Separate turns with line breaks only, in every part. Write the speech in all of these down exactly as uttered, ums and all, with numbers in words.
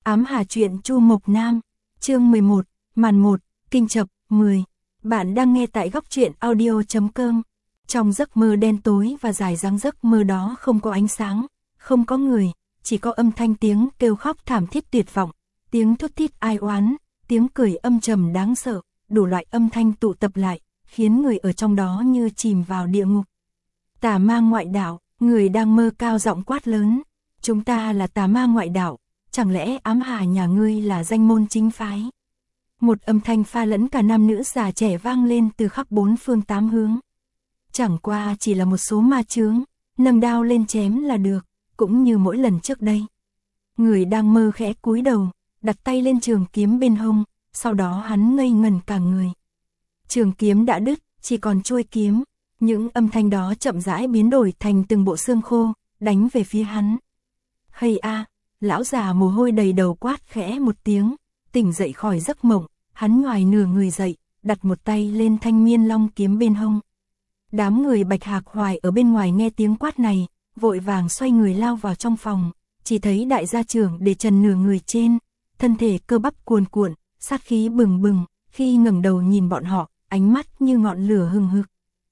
Ám Hà truyện Chu Mộc Nam, chương mười một, màn một, kinh chập, mười. Bạn đang nghe tại góc truyện audio chấm com. Trong giấc mơ đen tối và dài dằng giấc mơ đó không có ánh sáng, không có người, chỉ có âm thanh tiếng kêu khóc thảm thiết tuyệt vọng, tiếng thút thít ai oán, tiếng cười âm trầm đáng sợ, đủ loại âm thanh tụ tập lại, khiến người ở trong đó như chìm vào địa ngục. Tà ma ngoại đạo, người đang mơ cao giọng quát lớn, chúng ta là tà ma ngoại đạo, chẳng lẽ Ám Hà nhà ngươi là danh môn chính phái? Một âm thanh pha lẫn cả nam nữ già trẻ vang lên từ khắp bốn phương tám hướng. Chẳng qua chỉ là một số ma chướng, nâng đao lên chém là được, cũng như mỗi lần trước đây. Người đang mơ khẽ cúi đầu, đặt tay lên trường kiếm bên hông, sau đó hắn ngây ngần cả người. Trường kiếm đã đứt, chỉ còn chuôi kiếm, những âm thanh đó chậm rãi biến đổi thành từng bộ xương khô, đánh về phía hắn. Hây a, lão già mồ hôi đầy đầu quát khẽ một tiếng, tỉnh dậy khỏi giấc mộng, hắn ngoài nửa người dậy, đặt một tay lên thanh miên long kiếm bên hông. Đám người Bạch Hạc Hoài ở bên ngoài nghe tiếng quát này, vội vàng xoay người lao vào trong phòng, chỉ thấy đại gia trưởng để trần nửa người trên, thân thể cơ bắp cuồn cuộn, sát khí bừng bừng, khi ngẩng đầu nhìn bọn họ, ánh mắt như ngọn lửa hừng hực.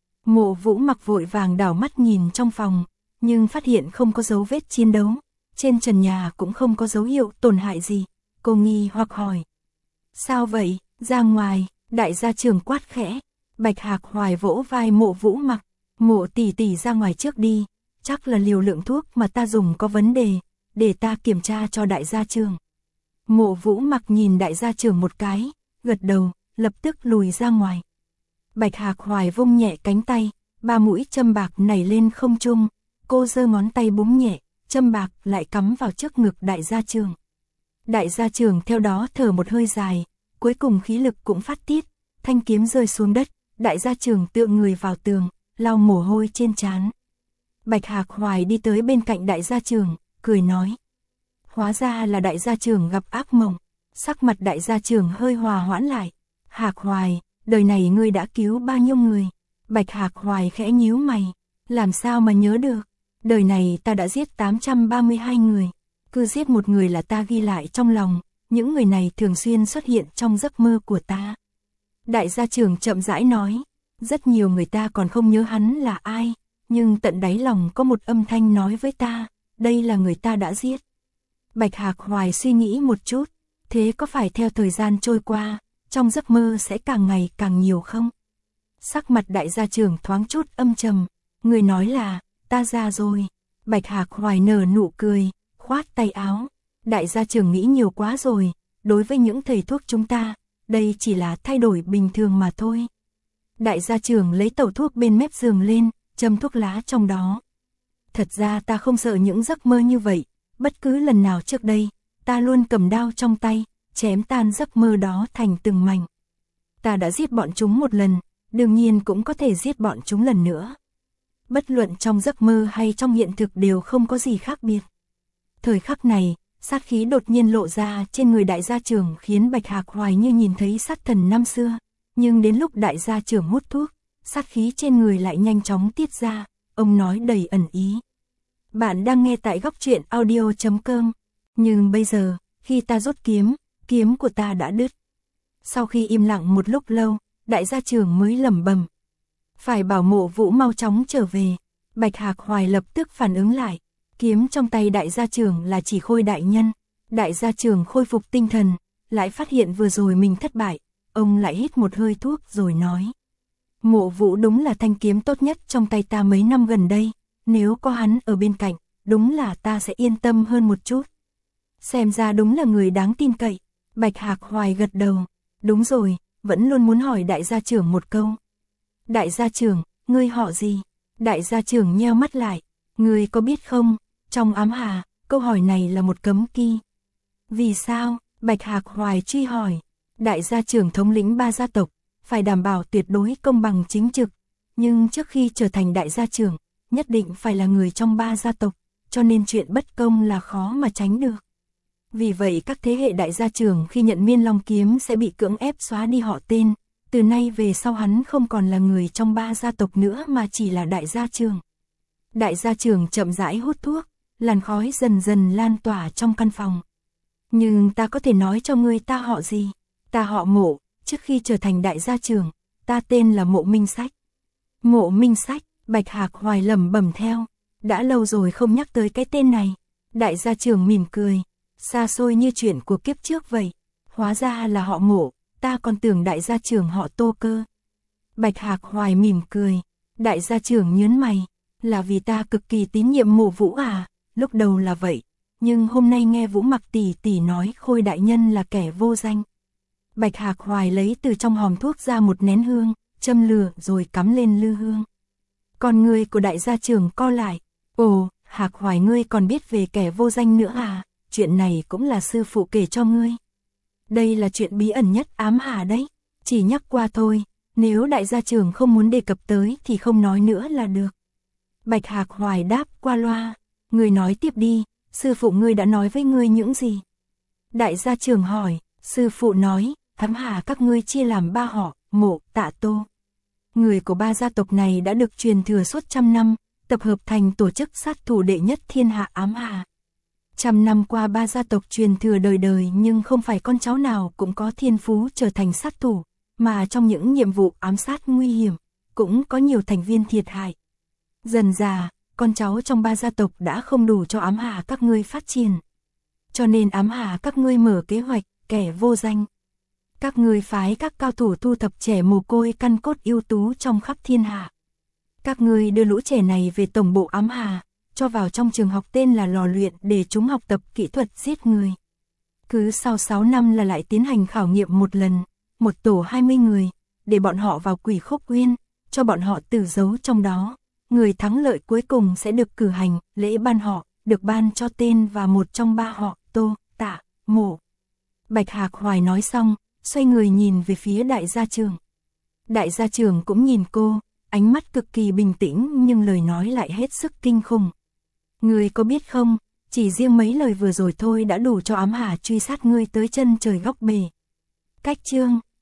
Mộ Vũ Mặc vội vàng đảo mắt nhìn trong phòng, nhưng phát hiện không có dấu vết chiến đấu, trên trần nhà cũng không có dấu hiệu tổn hại gì. Cô nghi hoặc hỏi: sao vậy? Ra ngoài, đại gia trưởng quát khẽ. Bạch Hạc Hoài vỗ vai Mộ Vũ Mặc, Mộ tỷ tỷ ra ngoài trước đi, chắc là liều lượng thuốc mà ta dùng có vấn đề, để ta kiểm tra cho đại gia trưởng. Mộ Vũ Mặc nhìn đại gia trưởng một cái, gật đầu, lập tức lùi ra ngoài. Bạch Hạc Hoài vung nhẹ cánh tay, ba mũi châm bạc nảy lên không trung, cô giơ ngón tay búng nhẹ, châm bạc lại cắm vào trước ngực đại gia trưởng. Đại gia trưởng theo đó thở một hơi dài, cuối cùng khí lực cũng phát tiết, thanh kiếm rơi xuống đất, đại gia trưởng tựa người vào tường, lau mồ hôi trên trán. Bạch Hạc Hoài đi tới bên cạnh đại gia trưởng, cười nói: hóa ra là đại gia trưởng gặp ác mộng. Sắc mặt đại gia trưởng hơi hòa hoãn lại. Hạc Hoài, đời này ngươi đã cứu bao nhiêu người? Bạch Hạc Hoài khẽ nhíu mày, làm sao mà nhớ được? Đời này ta đã giết tám trăm ba mươi hai người, cứ giết một người là ta ghi lại trong lòng, những người này thường xuyên xuất hiện trong giấc mơ của ta. Đại gia trưởng chậm rãi nói, rất nhiều người ta còn không nhớ hắn là ai, nhưng tận đáy lòng có một âm thanh nói với ta, đây là người ta đã giết. Bạch Hạc Hoài suy nghĩ một chút, thế có phải theo thời gian trôi qua, trong giấc mơ sẽ càng ngày càng nhiều không? Sắc mặt đại gia trưởng thoáng chút âm trầm, người nói là, ta già rồi. Bạch Hạc Hoài nở nụ cười, khoát tay áo, đại gia trưởng nghĩ nhiều quá rồi, đối với những thầy thuốc chúng ta, đây chỉ là thay đổi bình thường mà thôi. Đại gia trưởng lấy tẩu thuốc bên mép giường lên, châm thuốc lá trong đó. Thật ra ta không sợ những giấc mơ như vậy, bất cứ lần nào trước đây, ta luôn cầm đao trong tay, chém tan giấc mơ đó thành từng mảnh. Ta đã giết bọn chúng một lần, đương nhiên cũng có thể giết bọn chúng lần nữa. Bất luận trong giấc mơ hay trong hiện thực đều không có gì khác biệt. Thời khắc này, sát khí đột nhiên lộ ra trên người đại gia trưởng khiến Bạch Hạc Hoài như nhìn thấy sát thần năm xưa. Nhưng đến lúc đại gia trưởng hút thuốc, sát khí trên người lại nhanh chóng tiết ra, ông nói đầy ẩn ý. Bạn đang nghe tại góc truyện audio chấm com. Nhưng bây giờ, khi ta rút kiếm, kiếm của ta đã đứt. Sau khi im lặng một lúc lâu, đại gia trưởng mới lẩm bẩm: phải bảo Mộ Vũ mau chóng trở về. Bạch Hạc Hoài lập tức phản ứng lại, kiếm trong tay đại gia trưởng là Chỉ Khôi đại nhân. Đại gia trưởng khôi phục tinh thần, lại phát hiện vừa rồi mình thất bại, ông lại hít một hơi thuốc rồi nói: Mộ Vũ đúng là thanh kiếm tốt nhất trong tay ta mấy năm gần đây, nếu có hắn ở bên cạnh, đúng là ta sẽ yên tâm hơn một chút. Xem ra đúng là người đáng tin cậy. Bạch Hạc Hoài gật đầu, đúng rồi, vẫn luôn muốn hỏi đại gia trưởng một câu. Đại gia trưởng, ngươi họ gì? Đại gia trưởng nheo mắt lại, ngươi có biết không, trong Ám Hà, câu hỏi này là một cấm kỵ. Vì sao? Bạch Hạc Hoài truy hỏi. Đại gia trưởng thống lĩnh ba gia tộc, phải đảm bảo tuyệt đối công bằng chính trực, nhưng trước khi trở thành đại gia trưởng, nhất định phải là người trong ba gia tộc, cho nên chuyện bất công là khó mà tránh được. Vì vậy các thế hệ đại gia trưởng khi nhận Miên Long kiếm sẽ bị cưỡng ép xóa đi họ tên, từ nay về sau hắn không còn là người trong ba gia tộc nữa mà chỉ là đại gia trưởng. Đại gia trưởng chậm rãi hút thuốc, làn khói dần dần lan tỏa trong căn phòng. Nhưng ta có thể nói cho ngươi ta họ gì. Ta họ Mộ, trước khi trở thành đại gia trưởng, ta tên là Mộ Minh Sách. Mộ Minh Sách, Bạch Hạc Hoài lẩm bẩm theo. Đã lâu rồi không nhắc tới cái tên này. Đại gia trưởng mỉm cười, xa xôi như chuyện của kiếp trước vậy. Hóa ra là họ Mộ, ta còn tưởng đại gia trưởng họ Tô cơ. Bạch Hạc Hoài mỉm cười, đại gia trưởng nhớn mày, là vì ta cực kỳ tín nhiệm Mộ Vũ à, lúc đầu là vậy, nhưng hôm nay nghe Vũ Mặc tỷ tỷ nói Khôi đại nhân là kẻ vô danh. Bạch Hạc Hoài lấy từ trong hòm thuốc ra một nén hương, châm lửa rồi cắm lên lư hương. Con người của đại gia trưởng co lại, ồ, Hạc Hoài ngươi còn biết về kẻ vô danh nữa à, chuyện này cũng là sư phụ kể cho ngươi. Đây là chuyện bí ẩn nhất ám hà đấy, chỉ nhắc qua thôi, nếu đại gia trưởng không muốn đề cập tới thì không nói nữa là được. Bạch Hạc Hoài đáp qua loa, ngươi nói tiếp đi, sư phụ ngươi đã nói với ngươi những gì? Đại gia trưởng hỏi, sư phụ nói, Thám Hà các ngươi chia làm ba họ, Mộ, Tạ, Tô. Người của ba gia tộc này đã được truyền thừa suốt trăm năm, tập hợp thành tổ chức sát thủ đệ nhất thiên hạ ám hà. Trăm năm qua ba gia tộc truyền thừa đời đời nhưng không phải con cháu nào cũng có thiên phú trở thành sát thủ, mà trong những nhiệm vụ ám sát nguy hiểm, cũng có nhiều thành viên thiệt hại. Dần dà, con cháu trong ba gia tộc đã không đủ cho ám hà các ngươi phát triển. Cho nên ám hà các ngươi mở kế hoạch, kẻ vô danh. Các ngươi phái các cao thủ thu thập trẻ mồ côi căn cốt ưu tú trong khắp thiên hạ. Các ngươi đưa lũ trẻ này về tổng bộ ám hà, cho vào trong trường học tên là lò luyện để chúng học tập kỹ thuật giết người. Cứ sau sáu năm là lại tiến hành khảo nghiệm một lần, một tổ hai mươi người, để bọn họ vào Quỷ Khốc Uyên, cho bọn họ tử giấu trong đó. Người thắng lợi cuối cùng sẽ được cử hành, lễ ban họ, được ban cho tên và một trong ba họ, Tô, Tạ, Mộ. Bạch Hạc Hoài nói xong, xoay người nhìn về phía đại gia trưởng. Đại gia trưởng cũng nhìn cô, ánh mắt cực kỳ bình tĩnh nhưng lời nói lại hết sức kinh khủng. Ngươi có biết không, chỉ riêng mấy lời vừa rồi thôi đã đủ cho ám hà truy sát ngươi tới chân trời góc bể. Cách chương